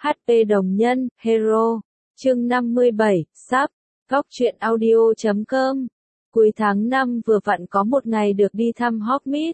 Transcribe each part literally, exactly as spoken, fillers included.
hát pê đồng nhân, Hero. Chương năm mươi bảy, sắp. Góc truyện audio chấm com. Cuối tháng năm vừa vặn có một ngày được đi thăm Hogsmeade.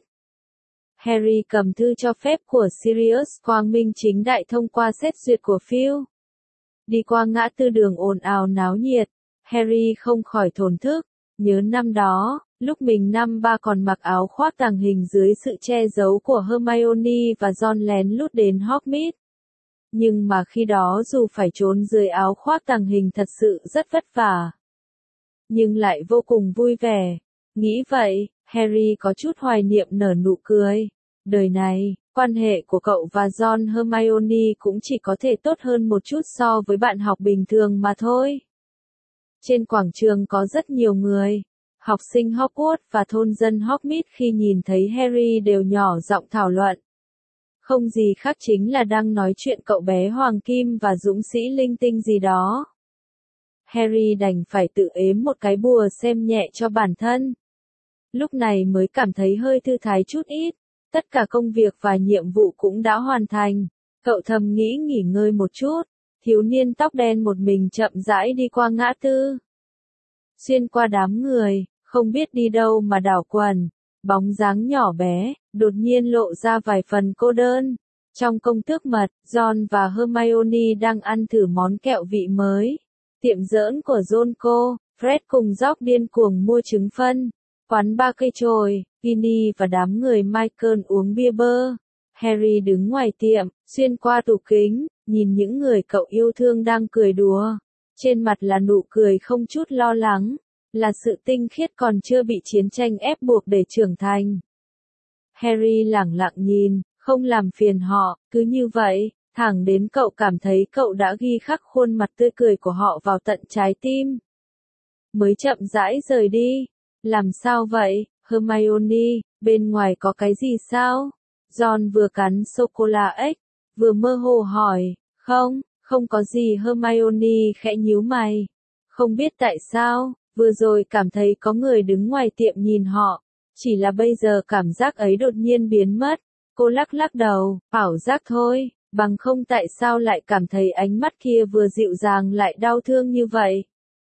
Harry cầm thư cho phép của Sirius quang minh chính đại thông qua xét duyệt của Phil. Đi qua ngã tư đường ồn ào náo nhiệt, Harry không khỏi thổn thức, nhớ năm đó, lúc mình năm ba còn mặc áo khoác tàng hình dưới sự che giấu của Hermione và Ron lén lút đến Hogsmeade. Nhưng mà khi đó dù phải trốn dưới áo khoác tàng hình thật sự rất vất vả, nhưng lại vô cùng vui vẻ. Nghĩ vậy, Harry có chút hoài niệm nở nụ cười. Đời này, quan hệ của cậu và Ron Hermione cũng chỉ có thể tốt hơn một chút so với bạn học bình thường mà thôi. Trên quảng trường có rất nhiều người, học sinh Hogwarts và thôn dân Hogsmeade khi nhìn thấy Harry đều nhỏ giọng thảo luận. Không gì khác chính là đang nói chuyện cậu bé Hoàng Kim và dũng sĩ linh tinh gì đó. Harry đành phải tự ếm một cái bùa xem nhẹ cho bản thân. Lúc này mới cảm thấy hơi thư thái chút ít, tất cả công việc và nhiệm vụ cũng đã hoàn thành. Cậu thầm nghĩ nghỉ ngơi một chút, thiếu niên tóc đen một mình chậm rãi đi qua ngã tư. Xuyên qua đám người, không biết đi đâu mà đảo quần, bóng dáng nhỏ bé, đột nhiên lộ ra vài phần cô đơn. Trong công tước mật, Ron và Hermione đang ăn thử món kẹo vị mới. Tiệm giỡn của Draco, Fred cùng George điên cuồng mua trứng phân. Quán ba cây chồi, Ginny và đám người Michael uống bia bơ. Harry đứng ngoài tiệm, xuyên qua tủ kính, nhìn những người cậu yêu thương đang cười đùa. Trên mặt là nụ cười không chút lo lắng, là sự tinh khiết còn chưa bị chiến tranh ép buộc để trưởng thành. Harry lẳng lặng nhìn, không làm phiền họ, cứ như vậy, thẳng đến cậu cảm thấy cậu đã ghi khắc khuôn mặt tươi cười của họ vào tận trái tim. Mới chậm rãi rời đi. Làm sao vậy, Hermione, bên ngoài có cái gì sao? Ron vừa cắn sô-cô-la ếch, vừa mơ hồ hỏi. Không, không có gì. Hermione khẽ nhíu mày. Không biết tại sao, vừa rồi cảm thấy có người đứng ngoài tiệm nhìn họ. Chỉ là bây giờ cảm giác ấy đột nhiên biến mất. Cô lắc lắc đầu, ảo giác thôi, bằng không tại sao lại cảm thấy ánh mắt kia vừa dịu dàng lại đau thương như vậy.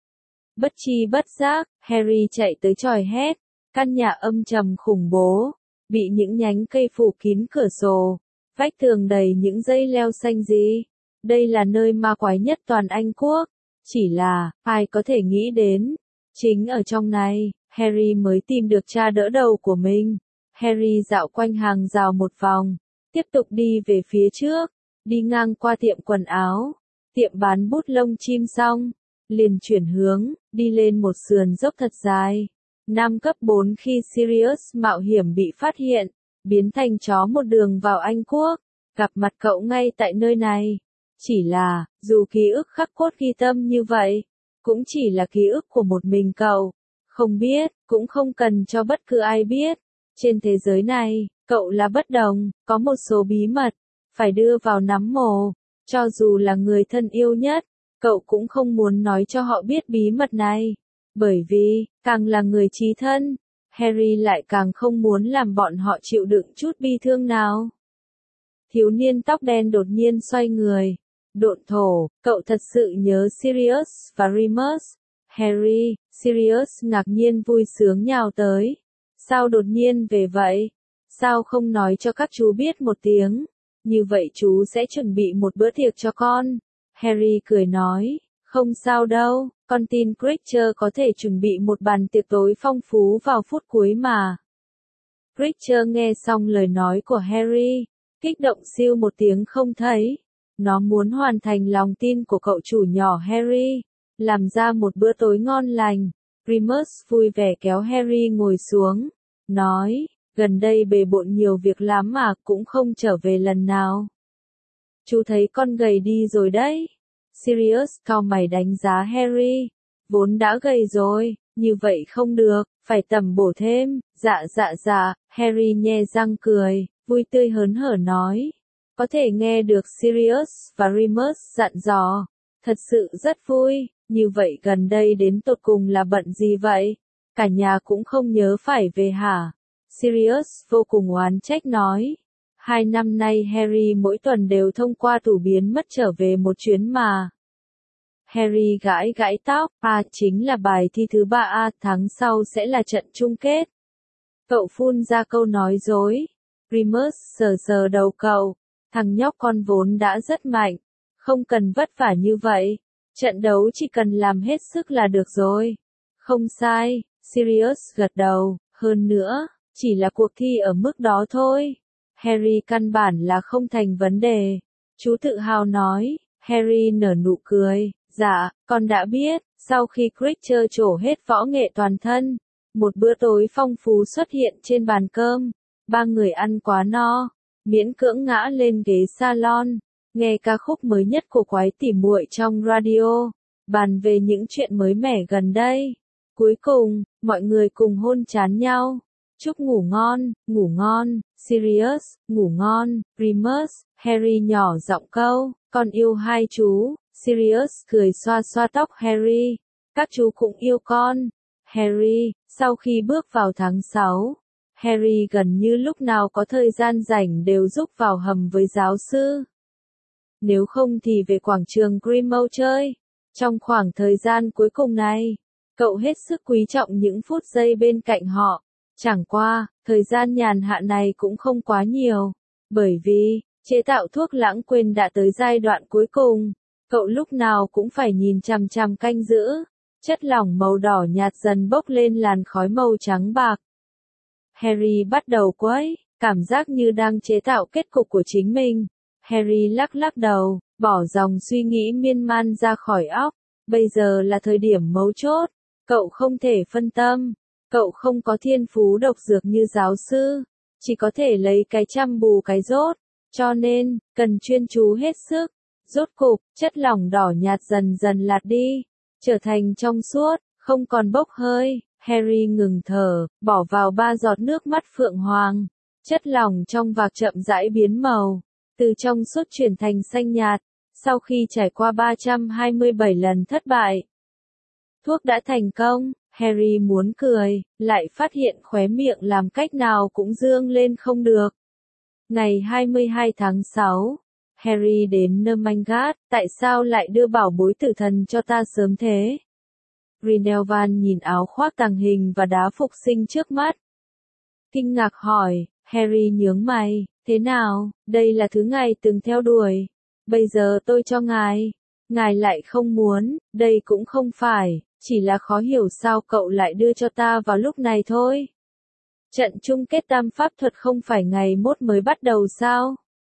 Bất chi bất giác, Harry chạy tới chòi hét. Căn nhà âm trầm khủng bố, bị những nhánh cây phủ kín cửa sổ, vách tường đầy những dây leo xanh gì. Đây là nơi ma quái nhất toàn Anh Quốc. Chỉ là, ai có thể nghĩ đến, chính ở trong này, Harry mới tìm được cha đỡ đầu của mình. Harry dạo quanh hàng rào một vòng, tiếp tục đi về phía trước, đi ngang qua tiệm quần áo, tiệm bán bút lông chim xong, liền chuyển hướng, đi lên một sườn dốc thật dài. Năm cấp bốn khi Sirius mạo hiểm bị phát hiện, biến thành chó một đường vào Anh Quốc, gặp mặt cậu ngay tại nơi này. Chỉ là, dù ký ức khắc cốt ghi tâm như vậy, cũng chỉ là ký ức của một mình cậu. Không biết, cũng không cần cho bất cứ ai biết. Trên thế giới này, cậu là bất đồng, có một số bí mật, phải đưa vào nắm mồ. Cho dù là người thân yêu nhất, cậu cũng không muốn nói cho họ biết bí mật này. Bởi vì, càng là người chí thân, Harry lại càng không muốn làm bọn họ chịu đựng chút bi thương nào. Thiếu niên tóc đen đột nhiên xoay người. Độn thổ, cậu thật sự nhớ Sirius và Remus. Harry, Sirius ngạc nhiên vui sướng nhào tới. Sao đột nhiên về vậy? Sao không nói cho các chú biết một tiếng? Như vậy chú sẽ chuẩn bị một bữa tiệc cho con. Harry cười nói, không sao đâu, con tin Creature có thể chuẩn bị một bàn tiệc tối phong phú vào phút cuối mà. Creature nghe xong lời nói của Harry, kích động siêu một tiếng không thấy. Nó muốn hoàn thành lòng tin của cậu chủ nhỏ Harry, làm ra một bữa tối ngon lành. Remus vui vẻ kéo Harry ngồi xuống, nói, gần đây bề bộn nhiều việc lắm mà cũng không trở về lần nào. Chú thấy con gầy đi rồi đấy. Sirius cau mày đánh giá Harry, vốn đã gầy rồi, như vậy không được, phải tầm bổ thêm. Dạ dạ dạ, Harry nhe răng cười, vui tươi hớn hở nói. Có thể nghe được Sirius và Remus dặn dò, thật sự rất vui. Như vậy gần đây đến tột cùng là bận gì vậy? Cả nhà cũng không nhớ phải về hả? Sirius vô cùng oán trách nói. Hai năm nay Harry mỗi tuần đều thông qua tủ biến mất trở về một chuyến mà. Harry gãi gãi tóc, à chính là bài thi thứ ba à, tháng sau sẽ là trận chung kết. Cậu phun ra câu nói dối. Remus sờ sờ đầu cậu, thằng nhóc con vốn đã rất mạnh, không cần vất vả như vậy, trận đấu chỉ cần làm hết sức là được rồi. Không sai, Sirius gật đầu, hơn nữa, chỉ là cuộc thi ở mức đó thôi. Harry căn bản là không thành vấn đề. Chú tự hào nói, Harry nở nụ cười, dạ, con đã biết, sau khi Creature trổ hết võ nghệ toàn thân, một bữa tối phong phú xuất hiện trên bàn cơm, ba người ăn quá no, miễn cưỡng ngã lên ghế salon, nghe ca khúc mới nhất của Quái tỉ muội trong radio, bàn về những chuyện mới mẻ gần đây. Cuối cùng, mọi người cùng hôn trán nhau. Chúc ngủ ngon, ngủ ngon, Sirius, ngủ ngon, Remus, Harry nhỏ giọng câu, con yêu hai chú, Sirius cười xoa xoa tóc Harry, các chú cũng yêu con. Harry, sau khi bước vào tháng sáu, Harry gần như lúc nào có thời gian rảnh đều rúc vào hầm với giáo sư. Nếu không thì về quảng trường Grimmauld chơi. Trong khoảng thời gian cuối cùng này, cậu hết sức quý trọng những phút giây bên cạnh họ. Chẳng qua, thời gian nhàn hạ này cũng không quá nhiều, bởi vì, chế tạo thuốc lãng quên đã tới giai đoạn cuối cùng, cậu lúc nào cũng phải nhìn chằm chằm canh giữ, chất lỏng màu đỏ nhạt dần bốc lên làn khói màu trắng bạc. Harry bắt đầu quấy, cảm giác như đang chế tạo kết cục của chính mình. Harry lắc lắc đầu, bỏ dòng suy nghĩ miên man ra khỏi óc, bây giờ là thời điểm mấu chốt, cậu không thể phân tâm. Cậu không có thiên phú độc dược như giáo sư, chỉ có thể lấy cái chăm bù cái rốt, cho nên, cần chuyên chú hết sức. Rốt cục, chất lỏng đỏ nhạt dần dần lạt đi, trở thành trong suốt, không còn bốc hơi. Harry ngừng thở, bỏ vào ba giọt nước mắt phượng hoàng. Chất lỏng trong vạc chậm rãi biến màu, từ trong suốt chuyển thành xanh nhạt, sau khi trải qua ba trăm hai mươi bảy lần thất bại. Thuốc đã thành công. Harry muốn cười, lại phát hiện khóe miệng làm cách nào cũng dương lên không được. Ngày hai mươi hai tháng sáu, Harry đến Nermangat, tại sao lại đưa bảo bối tử thần cho ta sớm thế? Grindelwald nhìn áo khoác tàng hình và đá phục sinh trước mắt. Kinh ngạc hỏi, Harry nhướng mày, thế nào, đây là thứ ngài từng theo đuổi. Bây giờ tôi cho ngài, ngài lại không muốn, đây cũng không phải. Chỉ là khó hiểu sao cậu lại đưa cho ta vào lúc này thôi. Trận chung kết tam pháp thuật không phải ngày mốt mới bắt đầu sao?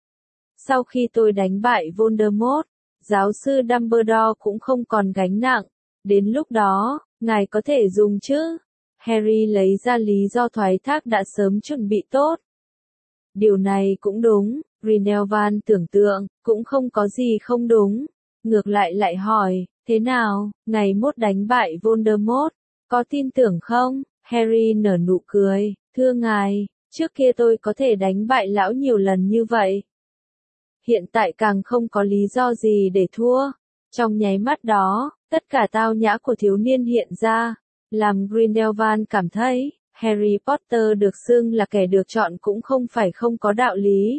Sau khi tôi đánh bại Voldemort, giáo sư Dumbledore cũng không còn gánh nặng. Đến lúc đó, ngài có thể dùng chứ? Harry lấy ra lý do thoái thác đã sớm chuẩn bị tốt. Điều này cũng đúng, Grindelwald tưởng tượng, cũng không có gì không đúng. Ngược lại lại hỏi, thế nào, ngày mốt đánh bại Voldemort, có tin tưởng không? Harry nở nụ cười, thưa ngài, trước kia tôi có thể đánh bại lão nhiều lần như vậy. Hiện tại càng không có lý do gì để thua. Trong nháy mắt đó, tất cả tao nhã của thiếu niên hiện ra, làm Grindelwald cảm thấy, Harry Potter được xưng là kẻ được chọn cũng không phải không có đạo lý.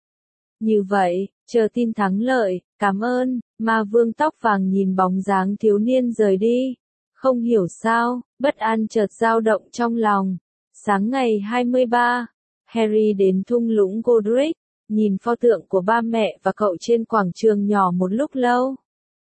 Như vậy, chờ tin thắng lợi, cảm ơn, Ma Vương tóc vàng nhìn bóng dáng thiếu niên rời đi. Không hiểu sao, bất an chợt dao động trong lòng. Sáng ngày hai mươi ba, Harry đến thung lũng Godric, nhìn pho tượng của ba mẹ và cậu trên quảng trường nhỏ một lúc lâu.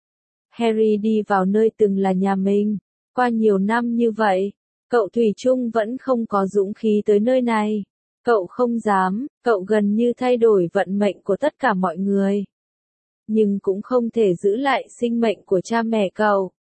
Harry đi vào nơi từng là nhà mình. Qua nhiều năm như vậy, cậu thủy chung vẫn không có dũng khí tới nơi này. Cậu không dám, cậu gần như thay đổi vận mệnh của tất cả mọi người. Nhưng cũng không thể giữ lại sinh mệnh của cha mẹ cậu.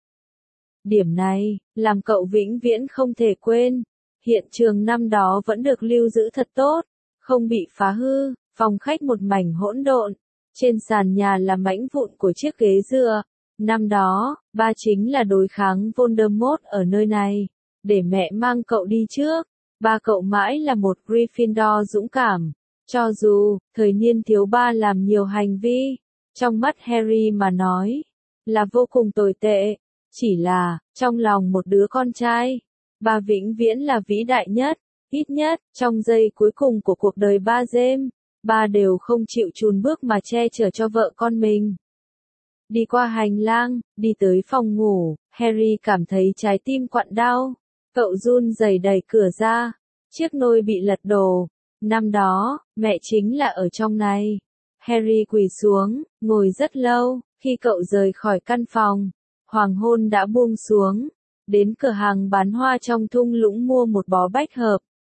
Điểm này, làm cậu vĩnh viễn không thể quên. Hiện trường năm đó vẫn được lưu giữ thật tốt, không bị phá hư, phòng khách một mảnh hỗn độn. Trên sàn nhà là mảnh vụn của chiếc ghế dựa. Năm đó, ba chính là đối kháng Voldemort ở nơi này. Để mẹ mang cậu đi trước. Ba cậu mãi là một Gryffindor dũng cảm. Cho dù, thời niên thiếu ba làm nhiều hành vi, trong mắt Harry mà nói, là vô cùng tồi tệ. Chỉ là, trong lòng một đứa con trai, ba vĩnh viễn là vĩ đại nhất, ít nhất, trong giây cuối cùng của cuộc đời ba James. ba đều không chịu chùn bước mà che chở cho vợ con mình. Đi qua hành lang, đi tới phòng ngủ, Harry cảm thấy trái tim quặn đau. Cậu run rẩy đẩy cửa ra, chiếc nôi bị lật đổ. Năm đó, mẹ chính là ở trong này. Harry quỳ xuống, ngồi rất lâu, khi cậu rời khỏi căn phòng, hoàng hôn đã buông xuống. Đến cửa hàng bán hoa trong thung lũng mua một bó bách hợp.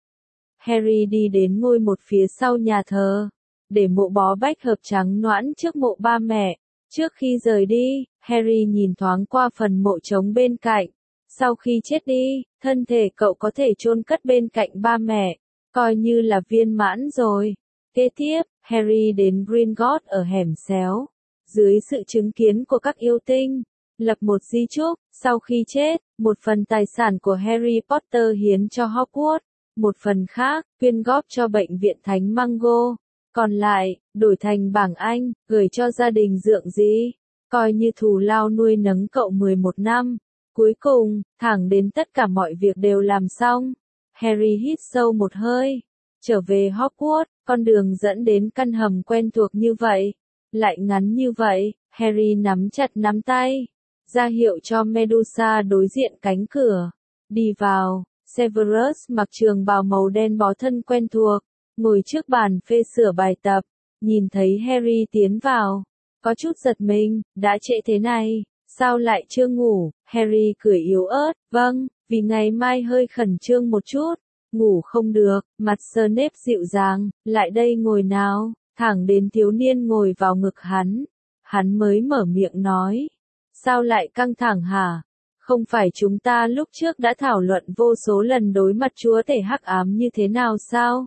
Harry đi đến ngôi một phía sau nhà thờ, để mộ bó bách hợp trắng nõn trước mộ ba mẹ. Trước khi rời đi, Harry nhìn thoáng qua phần mộ trống bên cạnh. Sau khi chết đi, thân thể cậu có thể chôn cất bên cạnh ba mẹ, coi như là viên mãn rồi. Kế tiếp, Harry đến Gringotts ở hẻm xéo, dưới sự chứng kiến của các yêu tinh, lập một di chúc. Sau khi chết, một phần tài sản của Harry Potter hiến cho Hogwarts, một phần khác, quyên góp cho bệnh viện Thánh Mungo. Còn lại, đổi thành bảng Anh, gửi cho gia đình dượng dĩ, coi như thù lao nuôi nấng cậu mười một năm. Cuối cùng, thẳng đến tất cả mọi việc đều làm xong, Harry hít sâu một hơi. Trở về Hogwarts, con đường dẫn đến căn hầm quen thuộc như vậy, lại ngắn như vậy, Harry nắm chặt nắm tay, ra hiệu cho Medusa đối diện cánh cửa. Đi vào, Severus mặc trường bào màu đen bó thân quen thuộc, ngồi trước bàn phê sửa bài tập, nhìn thấy Harry tiến vào, có chút giật mình, đã trễ thế này, sao lại chưa ngủ? Harry cười yếu ớt, vâng, vì ngày mai hơi khẩn trương một chút, ngủ không được. Mặt Snape dịu dàng, lại đây ngồi nào, thẳng đến thiếu niên ngồi vào ngực hắn, hắn mới mở miệng nói, sao lại căng thẳng hả? Không phải chúng ta lúc trước đã thảo luận vô số lần đối mặt chúa tể hắc ám như thế nào sao?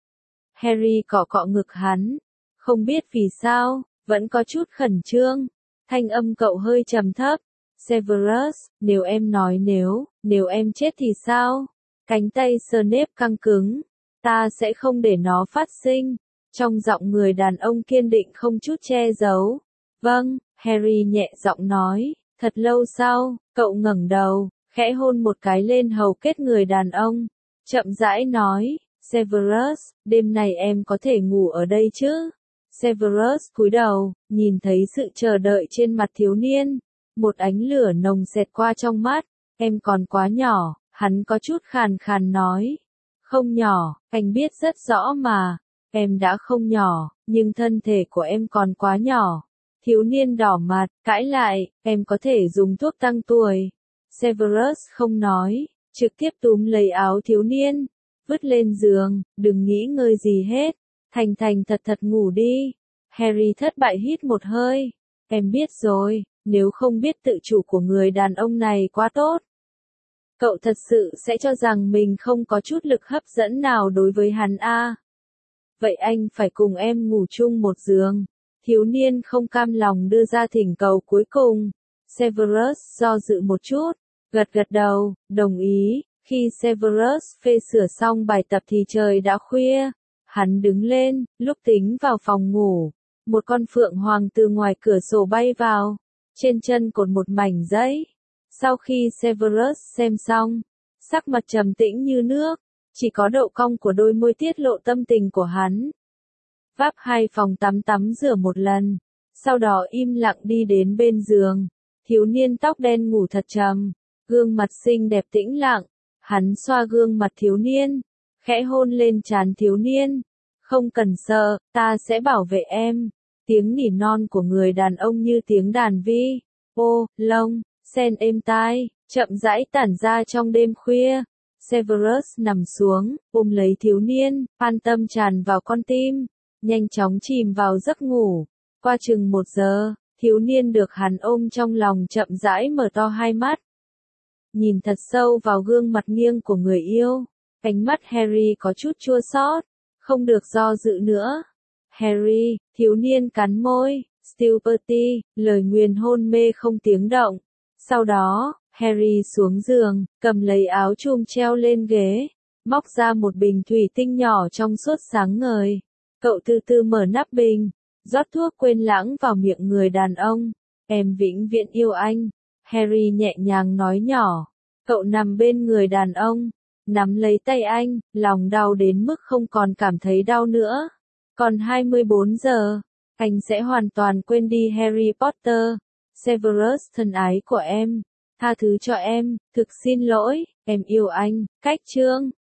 Harry cọ cọ ngực hắn, không biết vì sao, vẫn có chút khẩn trương. Thanh âm cậu hơi trầm thấp. Severus, nếu em nói nếu, nếu em chết thì sao? Cánh tay Snape căng cứng. Ta sẽ không để nó phát sinh. Trong giọng người đàn ông kiên định không chút che giấu. Vâng, Harry nhẹ giọng nói. Thật lâu sau, cậu ngẩng đầu, khẽ hôn một cái lên hầu kết người đàn ông. Chậm rãi nói, Severus, đêm này em có thể ngủ ở đây chứ? Severus cúi đầu, nhìn thấy sự chờ đợi trên mặt thiếu niên. Một ánh lửa nồng xẹt qua trong mắt. Em còn quá nhỏ, hắn có chút khàn khàn nói. Không nhỏ, anh biết rất rõ mà. Em đã không nhỏ, nhưng thân thể của em còn quá nhỏ. Thiếu niên đỏ mặt, cãi lại, em có thể dùng thuốc tăng tuổi. Severus không nói, trực tiếp túm lấy áo thiếu niên, vứt lên giường, đừng nghĩ ngơi gì hết. Thành thành thật thật ngủ đi. Harry thất bại hít một hơi. Em biết rồi, nếu không biết tự chủ của người đàn ông này quá tốt. Cậu thật sự sẽ cho rằng mình không có chút lực hấp dẫn nào đối với hắn a? Vậy anh phải cùng em ngủ chung một giường. Thiếu niên không cam lòng đưa ra thỉnh cầu cuối cùng. Severus do dự một chút, gật gật đầu, đồng ý. Khi Severus phê sửa xong bài tập thì trời đã khuya. Hắn đứng lên, lúc tính vào phòng ngủ. Một con phượng hoàng từ ngoài cửa sổ bay vào. Trên chân cột một mảnh giấy. Sau khi Severus xem xong, sắc mặt trầm tĩnh như nước. Chỉ có độ cong của đôi môi tiết lộ tâm tình của hắn. Váp hai phòng tắm tắm rửa một lần. Sau đó im lặng đi đến bên giường. Thiếu niên tóc đen ngủ thật trầm. Gương mặt xinh đẹp tĩnh lặng. Hắn xoa gương mặt thiếu niên. Khẽ hôn lên trán thiếu niên. Không cần sợ, ta sẽ bảo vệ em. Tiếng nỉ non của người đàn ông như tiếng đàn vi. Ô, lông, sen êm tai, chậm rãi tản ra trong đêm khuya. Severus nằm xuống, ôm lấy thiếu niên, an tâm tràn vào con tim. Nhanh chóng chìm vào giấc ngủ. Qua chừng một giờ, thiếu niên được hắn ôm trong lòng chậm rãi mở to hai mắt. Nhìn thật sâu vào gương mặt nghiêng của người yêu. Ánh mắt Harry có chút chua xót. Không được do dự nữa. Harry, thiếu niên cắn môi. Stupidity, lời nguyền hôn mê không tiếng động. Sau đó, Harry xuống giường, cầm lấy áo chum treo lên ghế, móc ra một bình thủy tinh nhỏ trong suốt sáng ngời. Cậu từ từ mở nắp bình, rót thuốc quên lãng vào miệng người đàn ông. Em vĩnh viễn yêu anh. Harry nhẹ nhàng nói nhỏ. Cậu nằm bên người đàn ông, nắm lấy tay anh, lòng đau đến mức không còn cảm thấy đau nữa. Còn hai mươi bốn giờ, anh sẽ hoàn toàn quên đi Harry Potter. Severus thân ái của em, tha thứ cho em, thực xin lỗi, em yêu anh. Cách chương